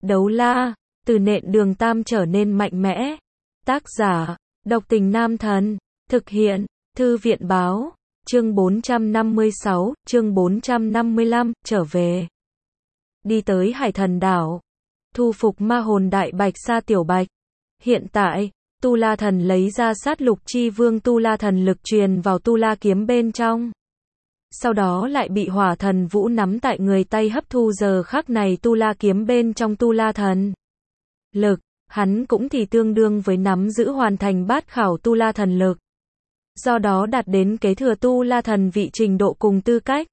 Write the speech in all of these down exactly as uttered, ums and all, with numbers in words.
Đấu la, từ nện đường tam trở nên mạnh mẽ. Tác giả, độc tình nam thần. Thực hiện, thư viện báo. Chương bốn trăm năm mươi sáu, chương bốn trăm năm mươi lăm, trở về. Đi tới Hải Thần đảo. Thu phục ma hồn đại bạch sa tiểu bạch. Hiện tại, Tu La Thần lấy ra sát lục chi vương Tu La Thần lực truyền vào Tu La kiếm bên trong. Sau đó lại bị hỏa thần vũ nắm tại người tay hấp thu giờ khắc này Tu La kiếm bên trong Tu La Thần lực, hắn cũng thì tương đương với nắm giữ hoàn thành bát khảo Tu La Thần lực. Do đó đạt đến kế thừa Tu La Thần vị trình độ cùng tư cách.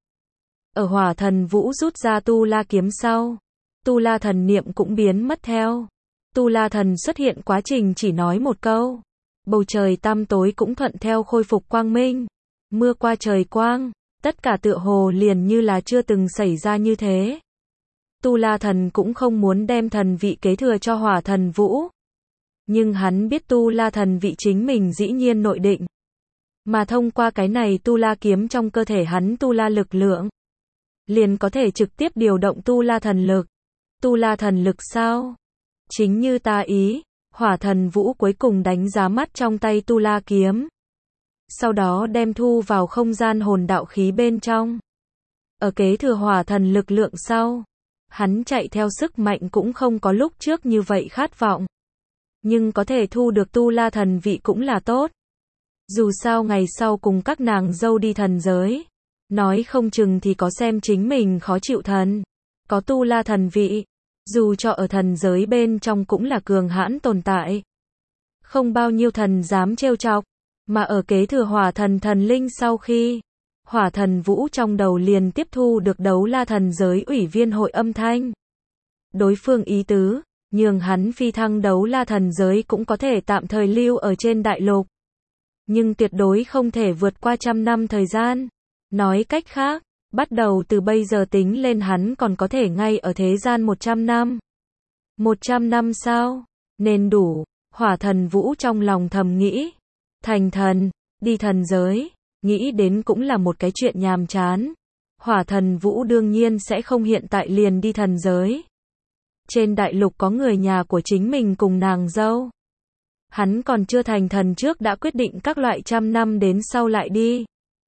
Ở hỏa thần vũ rút ra Tu La kiếm sau, Tu La Thần niệm cũng biến mất theo. Tu La Thần xuất hiện quá trình chỉ nói một câu. Bầu trời tăm tối cũng thuận theo khôi phục quang minh. Mưa qua trời quang, tất cả tựa hồ liền như là chưa từng xảy ra như thế. Tu La Thần cũng không muốn đem thần vị kế thừa cho hỏa thần vũ. Nhưng hắn biết Tu La Thần vị chính mình dĩ nhiên nội định. Mà thông qua cái này Tu La kiếm trong cơ thể hắn Tu La lực lượng, liền có thể trực tiếp điều động Tu La thần lực. Tu La thần lực sao? Chính như ta ý, hỏa thần vũ cuối cùng đánh giá mắt trong tay Tu La kiếm. Sau đó đem thu vào không gian hồn đạo khí bên trong. Ở kế thừa hỏa thần lực lượng sau, hắn chạy theo sức mạnh cũng không có lúc trước như vậy khát vọng. Nhưng có thể thu được Tu La thần vị cũng là tốt. Dù sao ngày sau cùng các nàng dâu đi thần giới, nói không chừng thì có xem chính mình khó chịu thần. Có Tu La thần vị, dù cho ở thần giới bên trong cũng là cường hãn tồn tại. Không bao nhiêu thần dám trêu chọc, mà ở kế thừa hỏa thần thần linh sau khi, hỏa thần vũ trong đầu liền tiếp thu được Đấu La thần giới ủy viên hội âm thanh. Đối phương ý tứ, nhường hắn phi thăng Đấu La thần giới cũng có thể tạm thời lưu ở trên đại lục. Nhưng tuyệt đối không thể vượt qua trăm năm thời gian. Nói cách khác, bắt đầu từ bây giờ tính lên hắn còn có thể ngay ở thế gian một trăm năm. một trăm năm sao? Nên đủ, hỏa thần vũ trong lòng thầm nghĩ. Thành thần, đi thần giới, nghĩ đến cũng là một cái chuyện nhàm chán. Hỏa thần vũ đương nhiên sẽ không hiện tại liền đi thần giới. Trên đại lục có người nhà của chính mình cùng nàng dâu. Hắn còn chưa thành thần trước đã quyết định các loại trăm năm đến sau lại đi.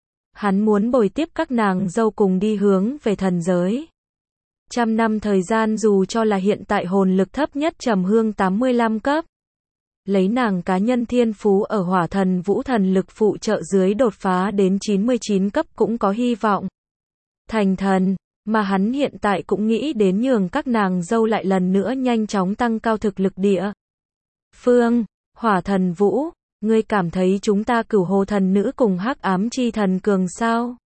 Hắn muốn bồi tiếp các nàng dâu cùng đi hướng về thần giới. Trăm năm thời gian dù cho là hiện tại hồn lực thấp nhất Trầm Hương tám mươi lăm cấp. Lấy nàng cá nhân thiên phú ở hỏa thần vũ thần lực phụ trợ dưới đột phá đến chín mươi chín cấp cũng có hy vọng. Thành thần, mà hắn hiện tại cũng nghĩ đến nhường các nàng dâu lại lần nữa nhanh chóng tăng cao thực lực địa. Phương, hỏa thần vũ, ngươi cảm thấy chúng ta Cửu Hồ thần nữ cùng Hắc Ám chi thần cường sao?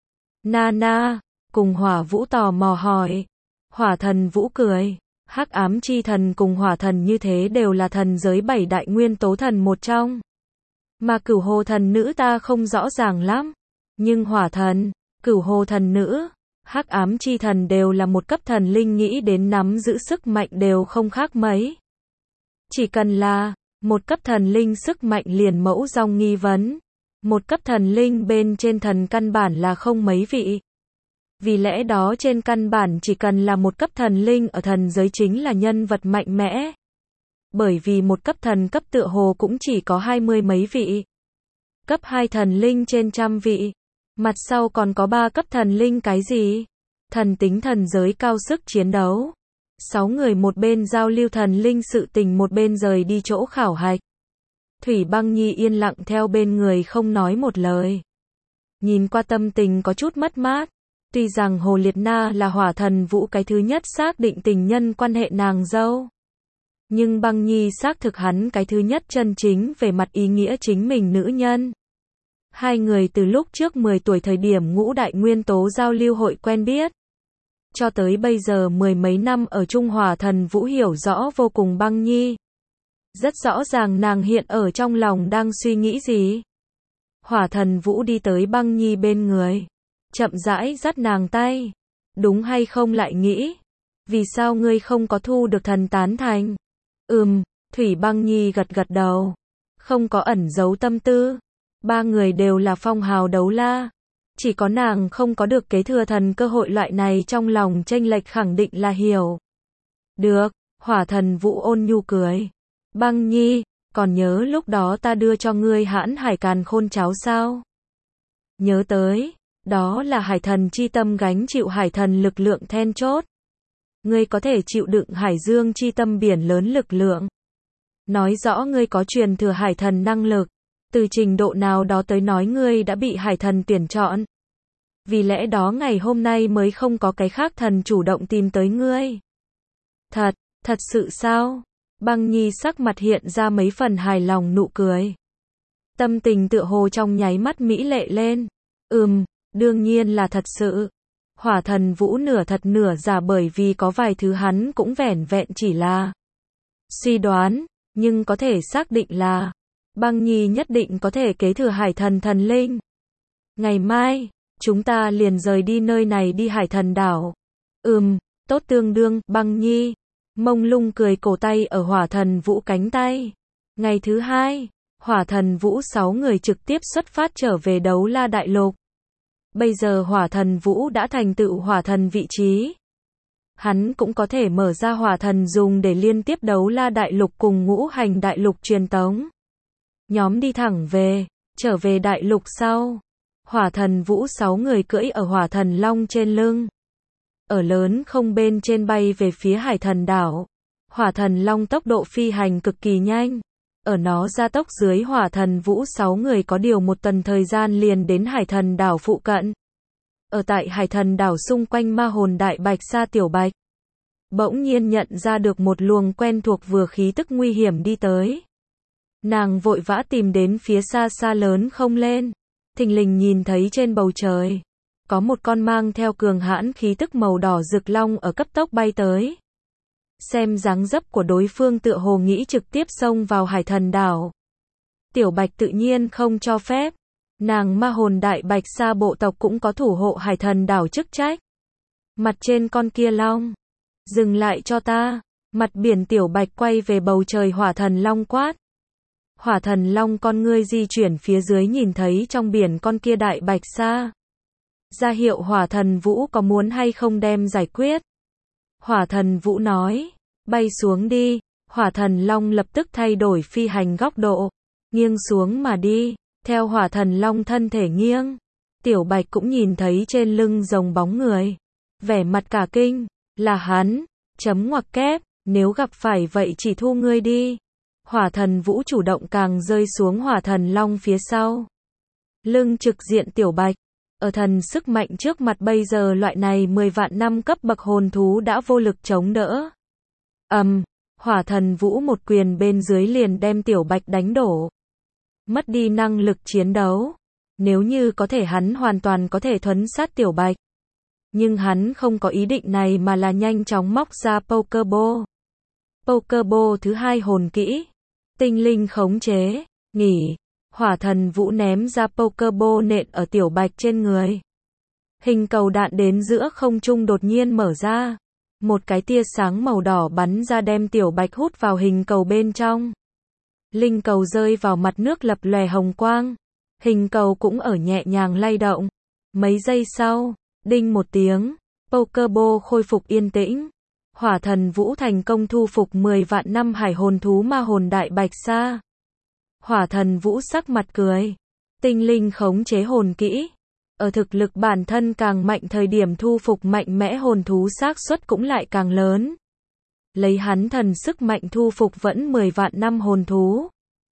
Nana, cùng hỏa vũ tò mò hỏi. Hỏa thần vũ cười. Hắc Ám chi thần cùng hỏa thần như thế đều là thần giới bảy đại nguyên tố thần một trong. Mà Cửu Hồ thần nữ ta không rõ ràng lắm. Nhưng hỏa thần, Cửu Hồ thần nữ, Hắc Ám chi thần đều là một cấp thần linh, nghĩ đến nắm giữ sức mạnh đều không khác mấy. Chỉ cần là một cấp thần linh sức mạnh liền mẫu dòng nghi vấn. Một cấp thần linh bên trên thần căn bản là không mấy vị. Vì lẽ đó trên căn bản chỉ cần là một cấp thần linh ở thần giới chính là nhân vật mạnh mẽ. Bởi vì một cấp thần cấp tựa hồ cũng chỉ có hai mươi mấy vị. Cấp hai thần linh trên trăm vị. Mặt sau còn có ba cấp thần linh cái gì? Thần tính thần giới cao sức chiến đấu. Sáu người một bên giao lưu thần linh sự tình, một bên rời đi chỗ khảo hạch. Thủy Băng Nhi yên lặng theo bên người không nói một lời. Nhìn qua tâm tình có chút mất mát. Tuy rằng Hồ Liệt Na là hỏa thần vũ cái thứ nhất xác định tình nhân quan hệ nàng dâu. Nhưng Băng Nhi xác thực hắn cái thứ nhất chân chính về mặt ý nghĩa chính mình nữ nhân. Hai người từ lúc trước mười tuổi thời điểm ngũ đại nguyên tố giao lưu hội quen biết. Cho tới bây giờ mười mấy năm ở Trung hỏa thần vũ hiểu rõ vô cùng Băng Nhi. Rất rõ ràng nàng hiện ở trong lòng đang suy nghĩ gì. Hỏa thần vũ đi tới Băng Nhi bên người. Chậm rãi dắt nàng tay. Đúng hay không lại nghĩ. Vì sao ngươi không có thu được thần tán thành? Ừm, Thủy Băng Nhi gật gật đầu. Không có ẩn giấu tâm tư. Ba người đều là phong hào đấu la. Chỉ có nàng không có được kế thừa thần cơ hội loại này, trong lòng chênh lệch khẳng định là hiểu. Được, Hỏa Thần Vũ ôn nhu cười. Băng Nhi, còn nhớ lúc đó ta đưa cho ngươi hãn hải càn khôn cháo sao? Nhớ tới, đó là hải thần chi tâm gánh chịu hải thần lực lượng then chốt. Ngươi có thể chịu đựng hải dương chi tâm biển lớn lực lượng. Nói rõ ngươi có truyền thừa hải thần năng lực. Từ trình độ nào đó tới nói ngươi đã bị hải thần tuyển chọn. Vì lẽ đó ngày hôm nay mới không có cái khác thần chủ động tìm tới ngươi. Thật, thật sự sao? Băng Nhi sắc mặt hiện ra mấy phần hài lòng nụ cười. Tâm tình tựa hồ trong nháy mắt mỹ lệ lên. Ừm, đương nhiên là thật sự. Hỏa Thần Vũ nửa thật nửa giả bởi vì có vài thứ hắn cũng vẻn vẹn chỉ là suy đoán, nhưng có thể xác định là Băng Nhi nhất định có thể kế thừa hải thần thần linh. Ngày mai, chúng ta liền rời đi nơi này đi hải thần đảo. Ừm, tốt tương đương, Băng Nhi. Mông Lung cười cổ tay ở Hỏa Thần Vũ cánh tay. Ngày thứ hai, Hỏa Thần Vũ sáu người trực tiếp xuất phát trở về Đấu La Đại Lục. Bây giờ Hỏa Thần Vũ đã thành tựu hỏa thần vị trí. Hắn cũng có thể mở ra hỏa thần dùng để liên tiếp Đấu La Đại Lục cùng Ngũ Hành Đại Lục truyền tống. Nhóm đi thẳng về, trở về Đại Lục sau. Hỏa Thần Vũ sáu người cưỡi ở Hỏa Thần Long trên lưng. Ở lớn không bên trên bay về phía hải thần đảo. Hỏa Thần Long tốc độ phi hành cực kỳ nhanh. Ở nó gia tốc dưới Hỏa Thần Vũ sáu người có điều một tuần thời gian liền đến hải thần đảo phụ cận. Ở tại hải thần đảo xung quanh ma hồn đại bạch sa tiểu bạch. Bỗng nhiên nhận ra được một luồng quen thuộc vừa khí tức nguy hiểm đi tới. Nàng vội vã tìm đến phía xa xa lớn không lên. Thình lình nhìn thấy trên bầu trời. Có một con mang theo cường hãn khí tức màu đỏ rực long ở cấp tốc bay tới. Xem dáng dấp của đối phương tựa hồ nghĩ trực tiếp xông vào hải thần đảo. Tiểu Bạch tự nhiên không cho phép. Nàng ma hồn đại bạch sa bộ tộc cũng có thủ hộ hải thần đảo chức trách. Mặt trên con kia long. Dừng lại cho ta. Mặt biển Tiểu Bạch quay về bầu trời Hỏa Thần Long quát. Hỏa Thần Long con ngươi di chuyển phía dưới nhìn thấy trong biển con kia đại bạch sa. Ra hiệu Hỏa Thần Vũ có muốn hay không đem giải quyết. Hỏa Thần Vũ nói, bay xuống đi. Hỏa Thần Long lập tức thay đổi phi hành góc độ, nghiêng xuống mà đi. Theo Hỏa Thần Long thân thể nghiêng, Tiểu Bạch cũng nhìn thấy trên lưng rồng bóng người. Vẻ mặt cả kinh, là hắn, chấm ngoặc kép, nếu gặp phải vậy chỉ thu ngươi đi. Hỏa Thần Vũ chủ động càng rơi xuống Hỏa Thần Long phía sau. Lưng trực diện Tiểu Bạch. Ở thần sức mạnh trước mặt bây giờ loại này mười vạn năm cấp bậc hồn thú đã vô lực chống đỡ. Ầm, um, Hỏa Thần Vũ một quyền bên dưới liền đem Tiểu Bạch đánh đổ. Mất đi năng lực chiến đấu. Nếu như có thể hắn hoàn toàn có thể thuấn sát Tiểu Bạch. Nhưng hắn không có ý định này mà là nhanh chóng móc ra Pokeball. Pokeball thứ hai hồn kỹ. Tinh linh khống chế, nghỉ. Hỏa Thần Vũ ném ra Pokeball nện ở Tiểu Bạch trên người. Hình cầu đạn đến giữa không trung đột nhiên mở ra. Một cái tia sáng màu đỏ bắn ra đem Tiểu Bạch hút vào hình cầu bên trong. Linh cầu rơi vào mặt nước lập lòe hồng quang. Hình cầu cũng ở nhẹ nhàng lay động. Mấy giây sau, đinh một tiếng, Pokeball khôi phục yên tĩnh. Hỏa Thần Vũ thành công thu phục mười vạn năm hải hồn thú ma hồn đại bạch sa. Hỏa Thần Vũ sắc mặt cười. Tinh linh khống chế hồn kỹ. Ở thực lực bản thân càng mạnh thời điểm thu phục mạnh mẽ hồn thú xác suất cũng lại càng lớn. Lấy hắn thần sức mạnh thu phục vẫn mười vạn năm hồn thú.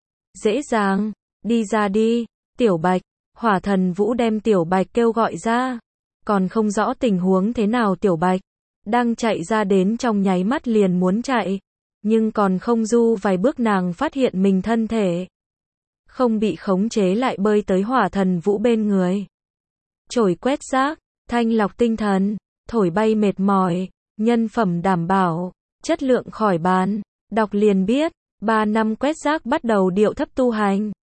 Dễ dàng, đi ra đi, Tiểu Bạch. Hỏa Thần Vũ đem Tiểu Bạch kêu gọi ra. Còn không rõ tình huống thế nào Tiểu Bạch. Đang chạy ra đến trong nháy mắt liền muốn chạy. Nhưng còn không du vài bước nàng phát hiện mình thân thể không bị khống chế lại bơi tới Hỏa Thần Vũ bên người. Chổi quét rác, thanh lọc tinh thần, thổi bay mệt mỏi, nhân phẩm đảm bảo, chất lượng khỏi bàn. Đọc liền biết, ba năm quét rác bắt đầu điệu thấp tu hành.